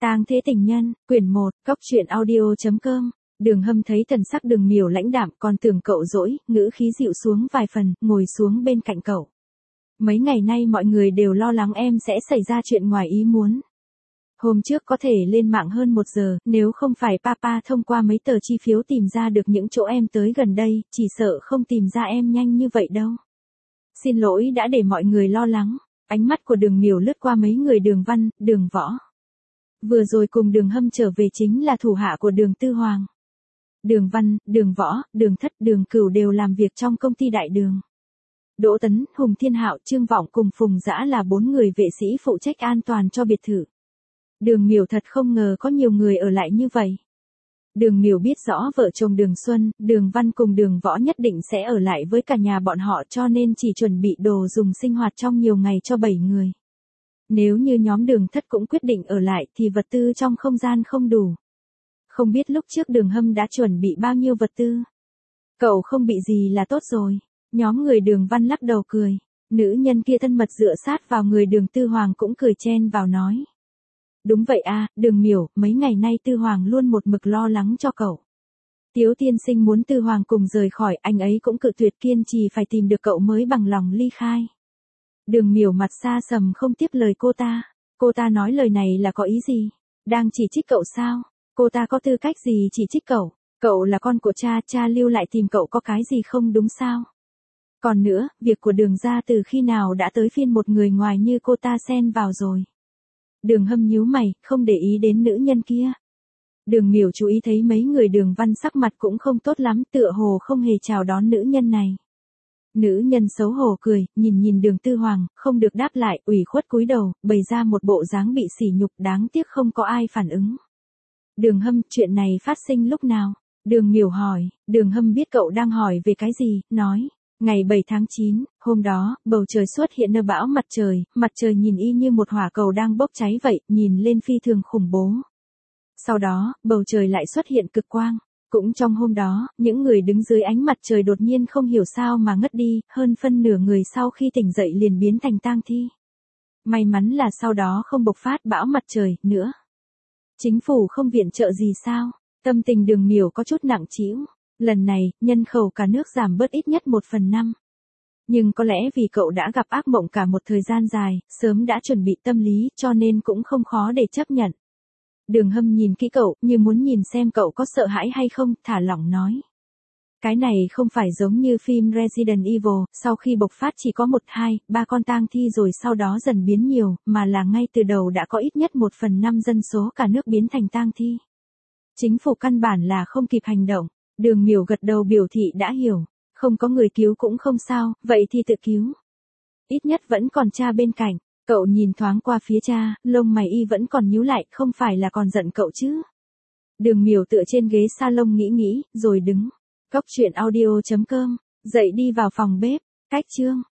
Tang Thế Tình Nhân, quyển 1, cóc truyện audio.com. Đường Hâm thấy thần sắc Đường Miểu lãnh đạm, còn tưởng cậu dỗi, ngữ khí dịu xuống vài phần, ngồi xuống bên cạnh cậu. Mấy ngày nay mọi người đều lo lắng em sẽ xảy ra chuyện ngoài ý muốn. Hôm trước có thể lên mạng hơn 1 giờ, nếu không phải papa thông qua mấy tờ chi phiếu tìm ra được những chỗ em tới gần đây, chỉ sợ không tìm ra em nhanh như vậy đâu. Xin lỗi đã để mọi người lo lắng. Ánh mắt của Đường Miểu lướt qua mấy người Đường Văn, Đường Võ. Vừa rồi cùng Đường Hâm trở về chính là thủ hạ của Đường Tư Hoàng. Đường Văn, Đường Võ, Đường Thất, Đường Cửu đều làm việc trong công ty Đại Đường. Đỗ Tấn, Hùng Thiên Hạo, Trương Vọng cùng Phùng Dã là 4 người vệ sĩ phụ trách an toàn cho biệt thự. Đường Miểu thật không ngờ có nhiều người ở lại như vậy. Đường Miểu biết rõ vợ chồng Đường Xuân, Đường Văn cùng Đường Võ nhất định sẽ ở lại với cả nhà bọn họ, cho nên chỉ chuẩn bị đồ dùng sinh hoạt trong nhiều ngày cho 7 người. Nếu như nhóm Đường Thất cũng quyết định ở lại thì vật tư trong không gian không đủ. Không biết lúc trước Đường Hâm đã chuẩn bị bao nhiêu vật tư. Cậu không bị gì là tốt rồi. Nhóm người Đường Văn lắc đầu cười. Nữ nhân kia thân mật dựa sát vào người Đường Tư Hoàng cũng cười chen vào nói. Đúng vậy à, Đường Miểu, mấy ngày nay Tư Hoàng luôn một mực lo lắng cho cậu. Tiếu tiên sinh muốn Tư Hoàng cùng rời khỏi, anh ấy cũng cự tuyệt, kiên trì phải tìm được cậu mới bằng lòng ly khai. Đường Miểu mặt xa sầm không tiếp lời cô ta. Cô ta nói lời này là có ý gì? Đang chỉ trích cậu sao? Cô ta có tư cách gì chỉ trích cậu? Cậu là con của cha, cha lưu lại tìm cậu có cái gì không đúng sao? Còn nữa, việc của Đường gia từ khi nào đã tới phiên một người ngoài như cô ta xen vào rồi? Đường Hâm nhíu mày, không để ý đến nữ nhân kia. Đường Miểu chú ý thấy mấy người Đường Văn sắc mặt cũng không tốt lắm, tựa hồ không hề chào đón nữ nhân này. Nữ nhân xấu hổ cười, nhìn Đường Tư Hoàng, không được đáp lại, ủy khuất cúi đầu, bày ra một bộ dáng bị sỉ nhục, đáng tiếc không có ai phản ứng. Đường Hâm, chuyện này phát sinh lúc nào? Đường Miểu hỏi. Đường Hâm biết cậu đang hỏi về cái gì, nói. Ngày 7 tháng 9, hôm đó, bầu trời xuất hiện nơ bão mặt trời nhìn y như một hỏa cầu đang bốc cháy vậy, nhìn lên phi thường khủng bố. Sau đó, bầu trời lại xuất hiện cực quang. Cũng trong hôm đó, những người đứng dưới ánh mặt trời đột nhiên không hiểu sao mà ngất đi, hơn phân nửa người sau khi tỉnh dậy liền biến thành tang thi. May mắn là sau đó không bộc phát bão mặt trời nữa. Chính phủ không viện trợ gì sao? Tâm tình Đường Miểu có chút nặng trĩu. Lần này, nhân khẩu cả nước giảm bớt ít nhất 1/5. Nhưng có lẽ vì cậu đã gặp ác mộng cả một thời gian dài, sớm đã chuẩn bị tâm lý cho nên cũng không khó để chấp nhận. Đường Hâm nhìn kỹ cậu, như muốn nhìn xem cậu có sợ hãi hay không, thả lỏng nói. Cái này không phải giống như phim Resident Evil, sau khi bộc phát chỉ có 1, 2, 3 con tang thi rồi sau đó dần biến nhiều, mà là ngay từ đầu đã có ít nhất 1/5 dân số cả nước biến thành tang thi. Chính phủ căn bản là không kịp hành động. Đường Miểu gật đầu biểu thị đã hiểu. Không có người cứu cũng không sao, vậy thì tự cứu. Ít nhất vẫn còn cha bên cạnh. Cậu nhìn thoáng qua phía cha, lông mày y vẫn còn nhíu lại, không phải là còn giận cậu chứ? Đường Miểu tựa trên ghế salon nghĩ, rồi đứng. Cóc truyện audio.com, dậy đi vào phòng bếp, cách chương.